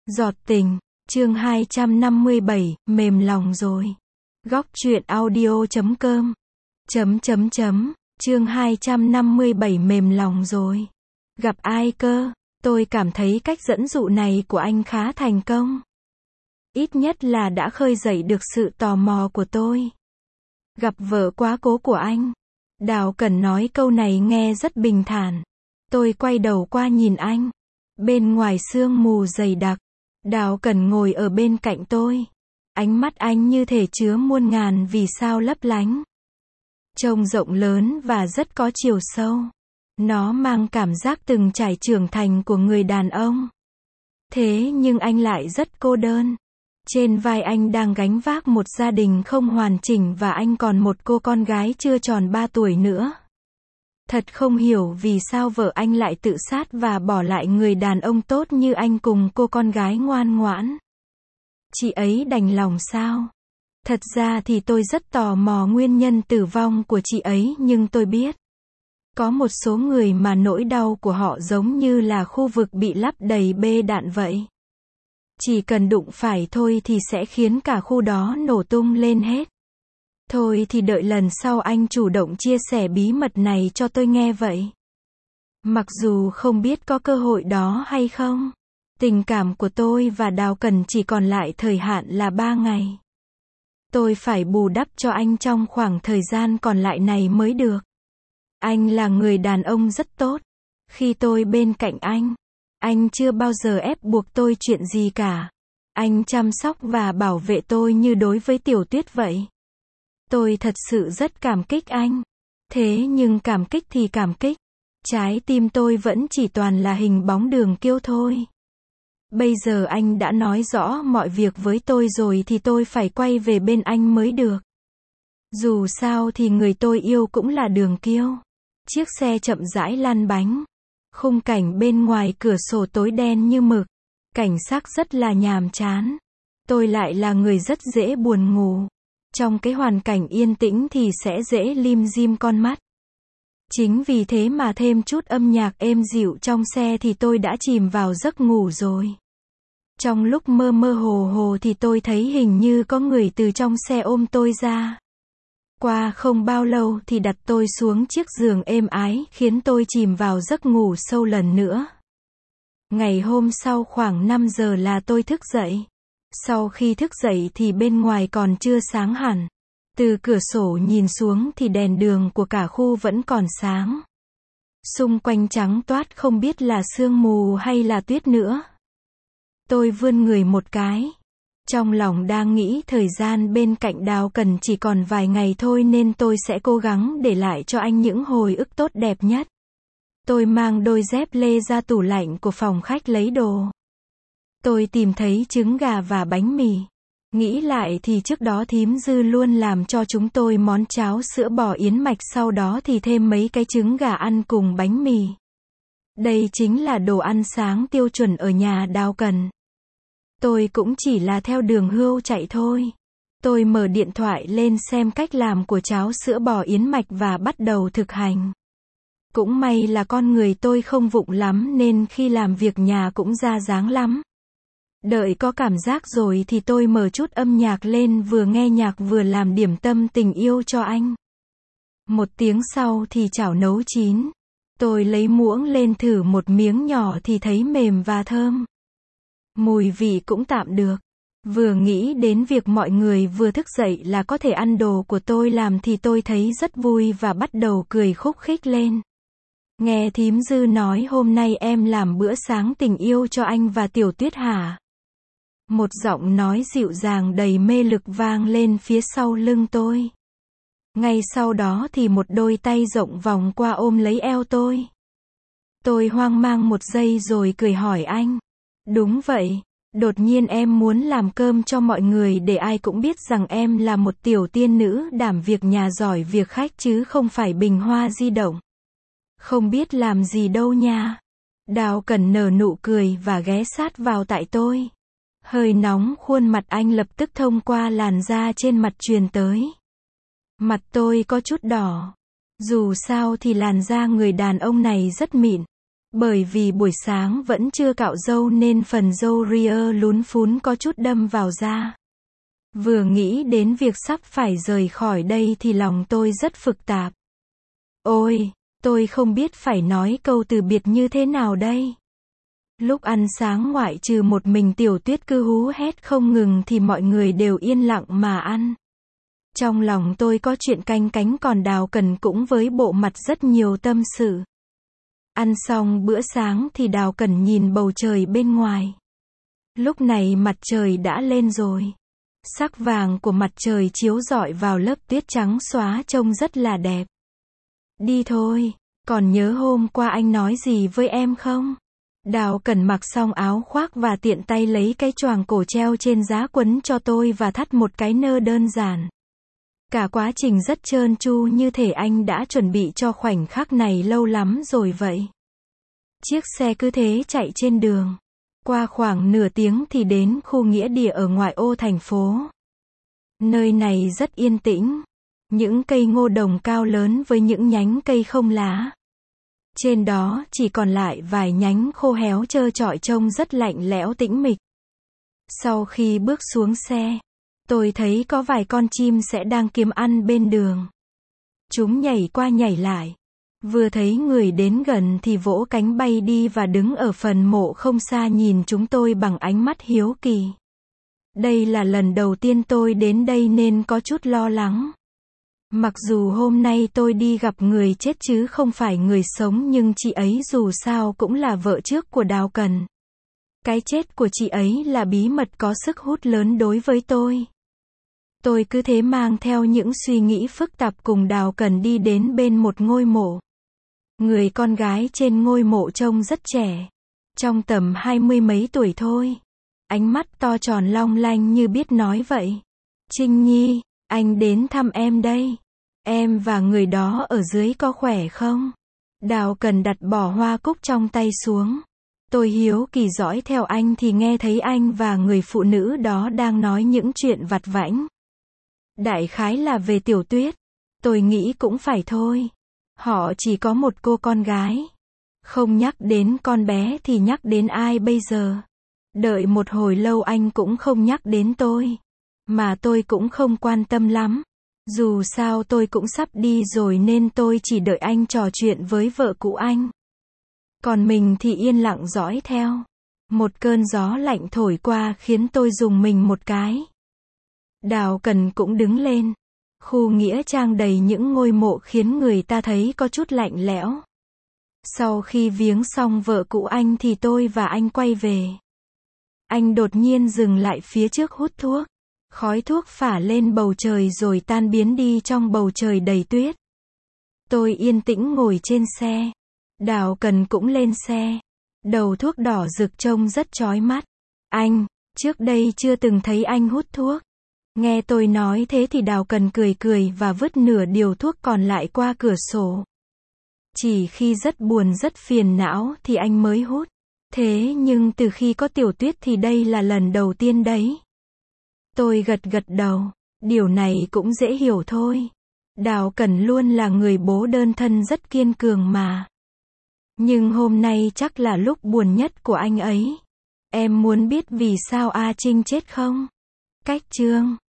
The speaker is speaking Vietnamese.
Giọt tình, chương 257, mềm lòng rồi. Góc truyện audio.com chương 257 mềm lòng rồi. Gặp ai cơ? Tôi cảm thấy cách dẫn dụ này của anh khá thành công. Ít nhất là đã khơi dậy được sự tò mò của tôi. Gặp vợ quá cố của anh. Đào Cẩn nói câu này nghe rất bình thản. Tôi quay đầu qua nhìn anh. Bên ngoài sương mù dày đặc, Đào Cẩn ngồi ở bên cạnh tôi. Ánh mắt anh như thể chứa muôn ngàn vì sao lấp lánh. Trông rộng lớn và rất có chiều sâu. Nó mang cảm giác từng trải trưởng thành của người đàn ông. Thế nhưng anh lại rất cô đơn. Trên vai anh đang gánh vác một gia đình không hoàn chỉnh và anh còn một cô con gái chưa tròn 3 tuổi nữa. Thật không hiểu vì sao vợ anh lại tự sát và bỏ lại người đàn ông tốt như anh cùng cô con gái ngoan ngoãn. Chị ấy đành lòng sao? Thật ra thì tôi rất tò mò nguyên nhân tử vong của chị ấy, nhưng tôi biết. Có một số người mà nỗi đau của họ giống như là khu vực bị lắp đầy bê đạn vậy. Chỉ cần đụng phải thôi thì sẽ khiến cả khu đó nổ tung lên hết. Thôi thì đợi lần sau anh chủ động chia sẻ bí mật này cho tôi nghe vậy. Mặc dù không biết có cơ hội đó hay không. Tình cảm của tôi và Đào Cẩn chỉ còn lại thời hạn là 3 ngày. Tôi phải bù đắp cho anh trong khoảng thời gian còn lại này mới được. Anh là người đàn ông rất tốt. Khi tôi bên cạnh anh chưa bao giờ ép buộc tôi chuyện gì cả. Anh chăm sóc và bảo vệ tôi như đối với Tiểu Tuyết vậy. Tôi thật sự rất cảm kích anh. Thế nhưng cảm kích thì cảm kích. Trái tim tôi vẫn chỉ toàn là hình bóng Đường Kiêu thôi. Bây giờ anh đã nói rõ mọi việc với tôi rồi thì tôi phải quay về bên anh mới được. Dù sao thì người tôi yêu cũng là Đường Kiêu. Chiếc xe chậm rãi lăn bánh. Khung cảnh bên ngoài cửa sổ tối đen như mực. Cảnh sắc rất là nhàm chán. Tôi lại là người rất dễ buồn ngủ. Trong cái hoàn cảnh yên tĩnh thì sẽ dễ lim dim con mắt. Chính vì thế mà thêm chút âm nhạc êm dịu trong xe thì tôi đã chìm vào giấc ngủ rồi. Trong lúc mơ mơ hồ hồ thì tôi thấy hình như có người từ trong xe ôm tôi ra. Qua không bao lâu thì đặt tôi xuống chiếc giường êm ái khiến tôi chìm vào giấc ngủ sâu lần nữa. Ngày hôm sau khoảng 5 giờ là tôi thức dậy. Sau khi thức dậy thì bên ngoài còn chưa sáng hẳn. Từ cửa sổ nhìn xuống thì đèn đường của cả khu vẫn còn sáng. Xung quanh trắng toát không biết là sương mù hay là tuyết nữa. Tôi vươn người một cái. Trong lòng đang nghĩ thời gian bên cạnh Đào Cẩn chỉ còn vài ngày thôi nên tôi sẽ cố gắng để lại cho anh những hồi ức tốt đẹp nhất. Tôi mang đôi dép lê ra tủ lạnh của phòng khách lấy đồ. Tôi tìm thấy trứng gà và bánh mì. Nghĩ lại thì trước đó thím Dư luôn làm cho chúng tôi món cháo sữa bò yến mạch, sau đó thì thêm mấy cái trứng gà ăn cùng bánh mì. Đây chính là đồ ăn sáng tiêu chuẩn ở nhà Đào Cẩn. Tôi cũng chỉ là theo đường hưu chạy thôi. Tôi mở điện thoại lên xem cách làm của cháo sữa bò yến mạch và bắt đầu thực hành. Cũng may là con người tôi không vụng lắm nên khi làm việc nhà cũng ra dáng lắm. Đợi có cảm giác rồi thì tôi mở chút âm nhạc lên, vừa nghe nhạc vừa làm điểm tâm tình yêu cho anh. 1 tiếng sau thì chảo nấu chín. Tôi lấy muỗng lên thử một miếng nhỏ thì thấy mềm và thơm. Mùi vị cũng tạm được. Vừa nghĩ đến việc mọi người vừa thức dậy là có thể ăn đồ của tôi làm thì tôi thấy rất vui và bắt đầu cười khúc khích lên. Nghe thím Dư nói hôm nay em làm bữa sáng tình yêu cho anh và Tiểu Tuyết hả? Một giọng nói dịu dàng đầy mê lực vang lên phía sau lưng tôi. Ngay sau đó thì một đôi tay rộng vòng qua ôm lấy eo tôi. Tôi hoang mang một giây rồi cười hỏi anh. Đúng vậy, đột nhiên em muốn làm cơm cho mọi người để ai cũng biết rằng em là một tiểu tiên nữ đảm việc nhà giỏi việc khách chứ không phải bình hoa di động. Không biết làm gì đâu nha. Đào Cẩn nở nụ cười và ghé sát vào tại tôi. Hơi nóng khuôn mặt anh lập tức thông qua làn da trên mặt truyền tới. Mặt tôi có chút đỏ. Dù sao thì làn da người đàn ông này rất mịn. Bởi vì buổi sáng vẫn chưa cạo râu nên phần râu ria lún phún có chút đâm vào da. Vừa nghĩ đến việc sắp phải rời khỏi đây thì lòng tôi rất phức tạp. Ôi, tôi không biết phải nói câu từ biệt như thế nào đây. Lúc ăn sáng ngoại trừ một mình Tiểu Tuyết cứ hú hét không ngừng thì mọi người đều yên lặng mà ăn. Trong lòng tôi có chuyện canh cánh còn Đào Cần cũng với bộ mặt rất nhiều tâm sự. Ăn xong bữa sáng thì Đào Cần nhìn bầu trời bên ngoài. Lúc này mặt trời đã lên rồi. Sắc vàng của mặt trời chiếu rọi vào lớp tuyết trắng xóa trông rất là đẹp. Đi thôi, còn nhớ hôm qua anh nói gì với em không? Đào Cần mặc xong áo khoác và tiện tay lấy cái choàng cổ treo trên giá quấn cho tôi và thắt một cái nơ đơn giản. Cả quá trình rất trơn tru như thể anh đã chuẩn bị cho khoảnh khắc này lâu lắm rồi vậy. Chiếc xe cứ thế chạy trên đường. Qua khoảng nửa tiếng thì đến khu nghĩa địa ở ngoại ô thành phố. Nơi này rất yên tĩnh. Những cây ngô đồng cao lớn với những nhánh cây không lá. Trên đó chỉ còn lại vài nhánh khô héo trơ trọi trông rất lạnh lẽo tĩnh mịch. Sau khi bước xuống xe, tôi thấy có vài con chim sẻ đang kiếm ăn bên đường. Chúng nhảy qua nhảy lại. Vừa thấy người đến gần thì vỗ cánh bay đi và đứng ở phần mộ không xa nhìn chúng tôi bằng ánh mắt hiếu kỳ. Đây là lần đầu tiên tôi đến đây nên có chút lo lắng. Mặc dù hôm nay tôi đi gặp người chết chứ không phải người sống nhưng chị ấy dù sao cũng là vợ trước của Đào Cần. Cái chết của chị ấy là bí mật có sức hút lớn đối với tôi. Tôi cứ thế mang theo những suy nghĩ phức tạp cùng Đào Cần đi đến bên một ngôi mộ. Người con gái trên ngôi mộ trông rất trẻ. Trong tầm 20 mấy tuổi thôi. Ánh mắt to tròn long lanh như biết nói vậy. Trinh Nhi, anh đến thăm em đây. Em và người đó ở dưới có khỏe không? Đào Cần đặt bỏ hoa cúc trong tay xuống. Tôi hiếu kỳ dõi theo anh thì nghe thấy anh và người phụ nữ đó đang nói những chuyện vặt vãnh. Đại khái là về Tiểu Tuyết. Tôi nghĩ cũng phải thôi. Họ chỉ có một cô con gái. Không nhắc đến con bé thì nhắc đến ai bây giờ? Đợi một hồi lâu anh cũng không nhắc đến tôi. Mà tôi cũng không quan tâm lắm. Dù sao tôi cũng sắp đi rồi nên tôi chỉ đợi anh trò chuyện với vợ cũ anh. Còn mình thì yên lặng dõi theo. Một cơn gió lạnh thổi qua khiến tôi rùng mình một cái. Đào Cần cũng đứng lên. Khu nghĩa trang đầy những ngôi mộ khiến người ta thấy có chút lạnh lẽo. Sau khi viếng xong vợ cũ anh thì tôi và anh quay về. Anh đột nhiên dừng lại phía trước hút thuốc. Khói thuốc phả lên bầu trời rồi tan biến đi trong bầu trời đầy tuyết. Tôi yên tĩnh ngồi trên xe. Đào Cần cũng lên xe. Đầu thuốc đỏ rực trông rất chói mắt. Anh, trước đây chưa từng thấy anh hút thuốc. Nghe tôi nói thế thì Đào Cần cười cười và vứt nửa điều thuốc còn lại qua cửa sổ. Chỉ khi rất buồn rất phiền não thì anh mới hút. Thế nhưng từ khi có Tiểu Tuyết thì đây là lần đầu tiên đấy. Tôi gật gật đầu. Điều này cũng dễ hiểu thôi. Đào Cần luôn là người bố đơn thân rất kiên cường mà. Nhưng hôm nay chắc là lúc buồn nhất của anh ấy. Em muốn biết vì sao A Trinh chết không? Cách chương